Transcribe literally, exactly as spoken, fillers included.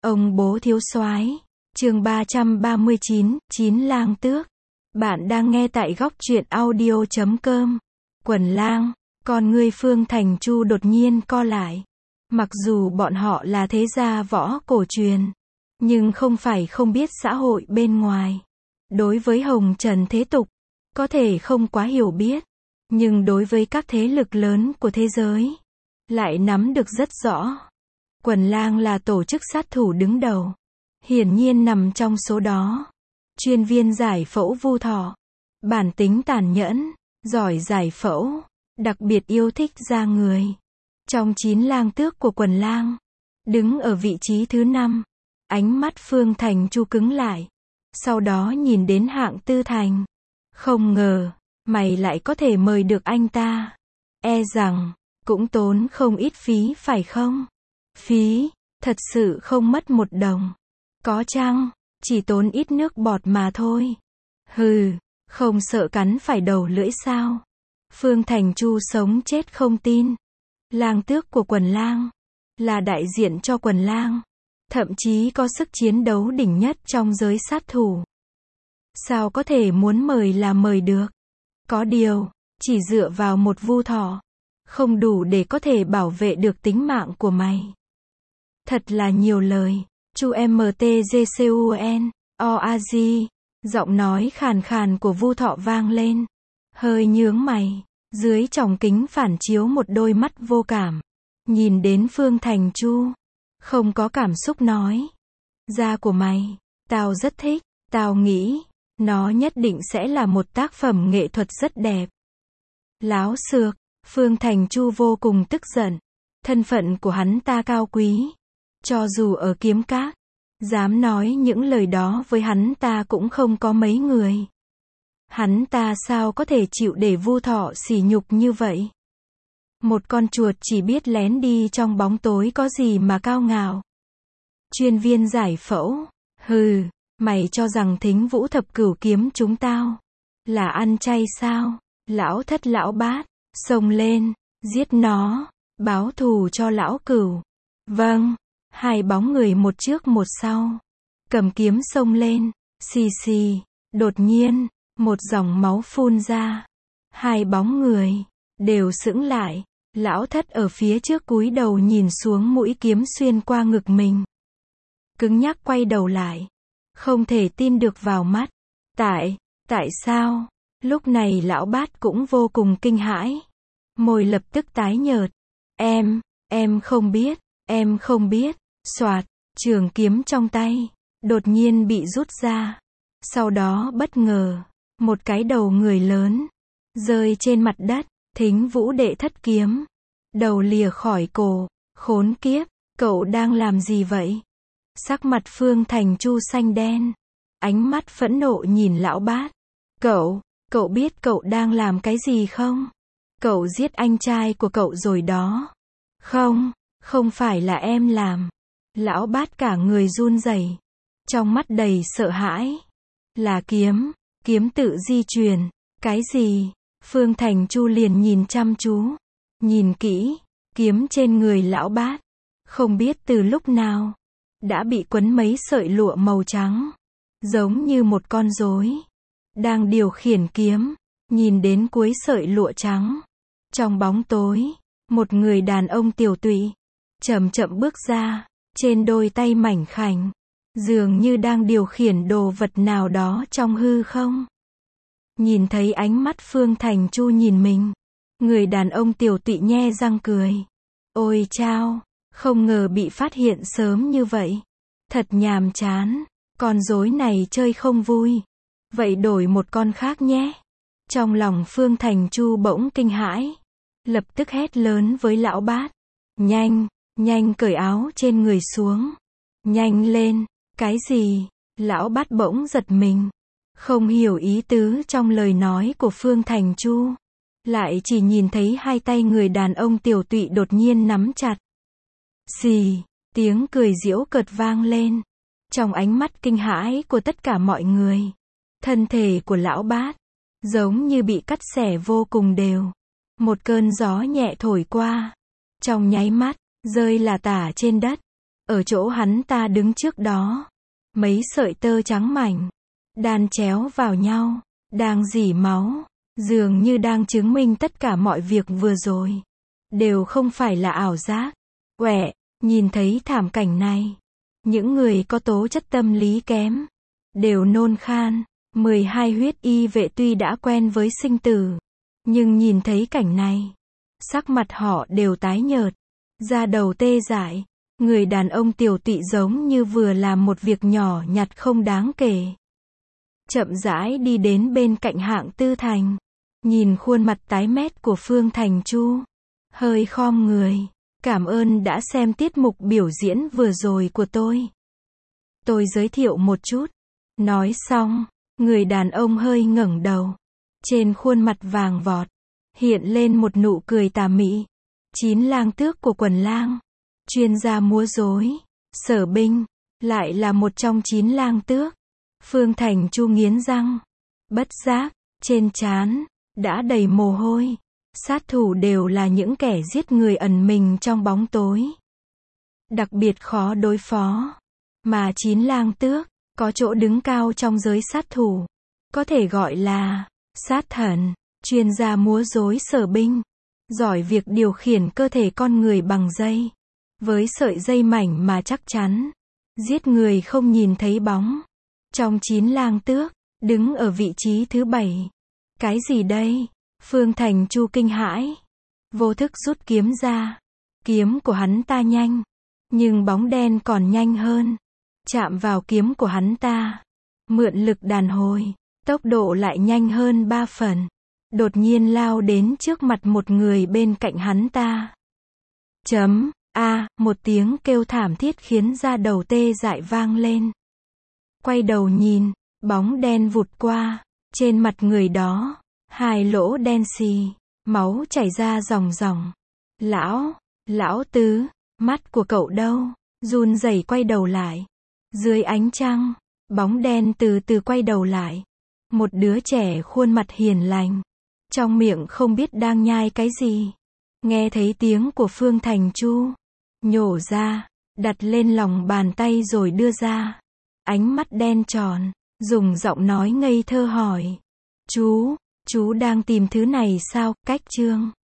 Ông bố thiếu soái, chương ba trăm ba mươi chín, Chín lang tước. Bạn đang nghe tại góc truyện audio chấm com. Quần lang, con ngươi Phương Thành Chu đột nhiên co lại. Mặc dù bọn họ là thế gia võ cổ truyền, nhưng không phải không biết xã hội bên ngoài. Đối với hồng trần thế tục, có thể không quá hiểu biết, nhưng đối với các thế lực lớn của thế giới, lại nắm được rất rõ. Quần lang là tổ chức sát thủ đứng đầu, hiển nhiên nằm trong số đó. Chuyên viên giải phẫu Vu Thọ, bản tính tàn nhẫn, giỏi giải phẫu, đặc biệt yêu thích da người. Trong chín lang tước của quần lang, đứng ở vị trí thứ năm. Ánh mắt Phương Thành Chu cứng lại, sau đó nhìn đến Hạng Tư Thành. Không ngờ, mày lại có thể mời được anh ta. E rằng, cũng tốn không ít phí phải không? Phí, thật sự không mất một đồng. Có chăng, chỉ tốn ít nước bọt mà thôi. Hừ, không sợ cắn phải đầu lưỡi sao? Phương Thành Chu sống chết không tin. Lang tước của quần lang, là đại diện cho quần lang, thậm chí có sức chiến đấu đỉnh nhất trong giới sát thủ. Sao có thể muốn mời là mời được? Có điều, chỉ dựa vào một Vu Thọ, không đủ để có thể bảo vệ được tính mạng của mày. Thật là nhiều lời. Chu em tê giê xê u en, o a giê, giọng nói khàn khàn của Vu Thọ vang lên. Hơi nhướng mày, dưới tròng kính phản chiếu một đôi mắt vô cảm. Nhìn đến Phương Thành Chu, không có cảm xúc nói. Da của mày, tao rất thích, tao nghĩ, nó nhất định sẽ là một tác phẩm nghệ thuật rất đẹp. Láo xược, Phương Thành Chu vô cùng tức giận. Thân phận của hắn ta cao quý. Cho dù ở Kiếm Các, dám nói những lời đó với hắn ta cũng không có mấy người. Hắn ta sao có thể chịu để Vu Thọ sỉ nhục như vậy? Một con chuột chỉ biết lén đi trong bóng tối có gì mà cao ngạo. Chuyên viên giải phẫu, hừ, mày cho rằng Thính Vũ Thập Cửu kiếm chúng tao là ăn chay sao? Lão Thất lão Bát, xông lên, giết nó, báo thù cho lão Cửu. Vâng. Hai bóng người một trước một sau, cầm kiếm xông lên, xì xì, đột nhiên, một dòng máu phun ra. Hai bóng người, đều sững lại, lão Thất ở phía trước cúi đầu nhìn xuống mũi kiếm xuyên qua ngực mình. Cứng nhắc quay đầu lại, không thể tin được vào mắt. Tại, tại sao? Lúc này lão Bát cũng vô cùng kinh hãi. Môi lập tức tái nhợt. Em, em không biết, em không biết. Soạt, trường kiếm trong tay, đột nhiên bị rút ra. Sau đó bất ngờ, một cái đầu người lớn, rơi trên mặt đất. Thính Vũ đệ thất kiếm, đầu lìa khỏi cổ. Khốn kiếp, cậu đang làm gì vậy? Sắc mặt Phương Thành Chu xanh đen, ánh mắt phẫn nộ nhìn lão Bát. Cậu, cậu biết cậu đang làm cái gì không? Cậu giết anh trai của cậu rồi đó. Không, không phải là em làm. Lão Bát cả người run rẩy, trong mắt đầy sợ hãi. Là kiếm, kiếm tự di truyền. Cái gì? Phương Thành Chu liền nhìn chăm chú, nhìn kỹ, kiếm trên người lão Bát, không biết từ lúc nào, đã bị quấn mấy sợi lụa màu trắng, giống như một con rối, đang điều khiển kiếm. Nhìn đến cuối sợi lụa trắng, trong bóng tối, một người đàn ông tiểu tụy, chậm chậm bước ra. Trên đôi tay mảnh khảnh, dường như đang điều khiển đồ vật nào đó trong hư không. Nhìn thấy ánh mắt Phương Thành Chu nhìn mình, người đàn ông tiểu tụy nhe răng cười. Ôi chao, không ngờ bị phát hiện sớm như vậy. Thật nhàm chán, con rối này chơi không vui. Vậy đổi một con khác nhé. Trong lòng Phương Thành Chu bỗng kinh hãi, lập tức hét lớn với lão Bát. Nhanh! Nhanh cởi áo trên người xuống. Nhanh lên. Cái gì? Lão Bát bỗng giật mình. Không hiểu ý tứ trong lời nói của Phương Thành Chu. Lại chỉ nhìn thấy hai tay người đàn ông tiểu tụy đột nhiên nắm chặt. Xì, tiếng cười giễu cợt vang lên. Trong ánh mắt kinh hãi của tất cả mọi người, thân thể của lão Bát giống như bị cắt xẻ vô cùng đều. Một cơn gió nhẹ thổi qua, trong nháy mắt rơi là tả trên đất. Ở chỗ hắn ta đứng trước đó, mấy sợi tơ trắng mảnh, đan chéo vào nhau, đang rỉ máu, dường như đang chứng minh tất cả mọi việc vừa rồi đều không phải là ảo giác. Uệ, nhìn thấy thảm cảnh này, những người có tố chất tâm lý kém đều nôn khan. mười hai huyết y vệ tuy đã quen với sinh tử, nhưng nhìn thấy cảnh này, sắc mặt họ đều tái nhợt, da đầu tê dại. Người đàn ông tiểu tụy giống như vừa làm một việc nhỏ nhặt không đáng kể. Chậm rãi đi đến bên cạnh Hạng Tư Thành, nhìn khuôn mặt tái mét của Phương Thành Chu, hơi khom người. Cảm ơn đã xem tiết mục biểu diễn vừa rồi của tôi. Tôi giới thiệu một chút. Nói xong, người đàn ông hơi ngẩng đầu. Trên khuôn mặt vàng vọt, hiện lên một nụ cười tà mị. Chín lang tước của quần lang, chuyên gia múa rối, Sở Binh, lại là một trong chín lang tước. Phương Thành Chu nghiến răng, bất giác, trên trán đã đầy mồ hôi. Sát thủ đều là những kẻ giết người ẩn mình trong bóng tối, đặc biệt khó đối phó. Mà chín lang tước có chỗ đứng cao trong giới sát thủ, có thể gọi là sát thần, chuyên gia múa rối Sở Binh, giỏi việc điều khiển cơ thể con người bằng dây, với sợi dây mảnh mà chắc chắn, giết người không nhìn thấy bóng. Trong chín lang tước, đứng ở vị trí thứ bảy. Cái gì đây? Phương Thành Chu kinh hãi, vô thức rút kiếm ra. Kiếm của hắn ta nhanh, nhưng bóng đen còn nhanh hơn. Chạm vào kiếm của hắn ta, mượn lực đàn hồi, tốc độ lại nhanh hơn ba phần. Đột nhiên lao đến trước mặt một người bên cạnh hắn ta. Chấm, a, một tiếng kêu thảm thiết khiến da đầu tê dại vang lên. Quay đầu nhìn, bóng đen vụt qua, trên mặt người đó, hai lỗ đen xì, máu chảy ra ròng ròng. Lão, lão tứ, mắt của cậu đâu? Run rẩy quay đầu lại. Dưới ánh trăng, bóng đen từ từ quay đầu lại. Một đứa trẻ khuôn mặt hiền lành, trong miệng không biết đang nhai cái gì. Nghe thấy tiếng của Phương Thành Chu, nhổ ra, đặt lên lòng bàn tay rồi đưa ra. Ánh mắt đen tròn, dùng giọng nói ngây thơ hỏi. Chú, chú đang tìm thứ này sao? Cách chương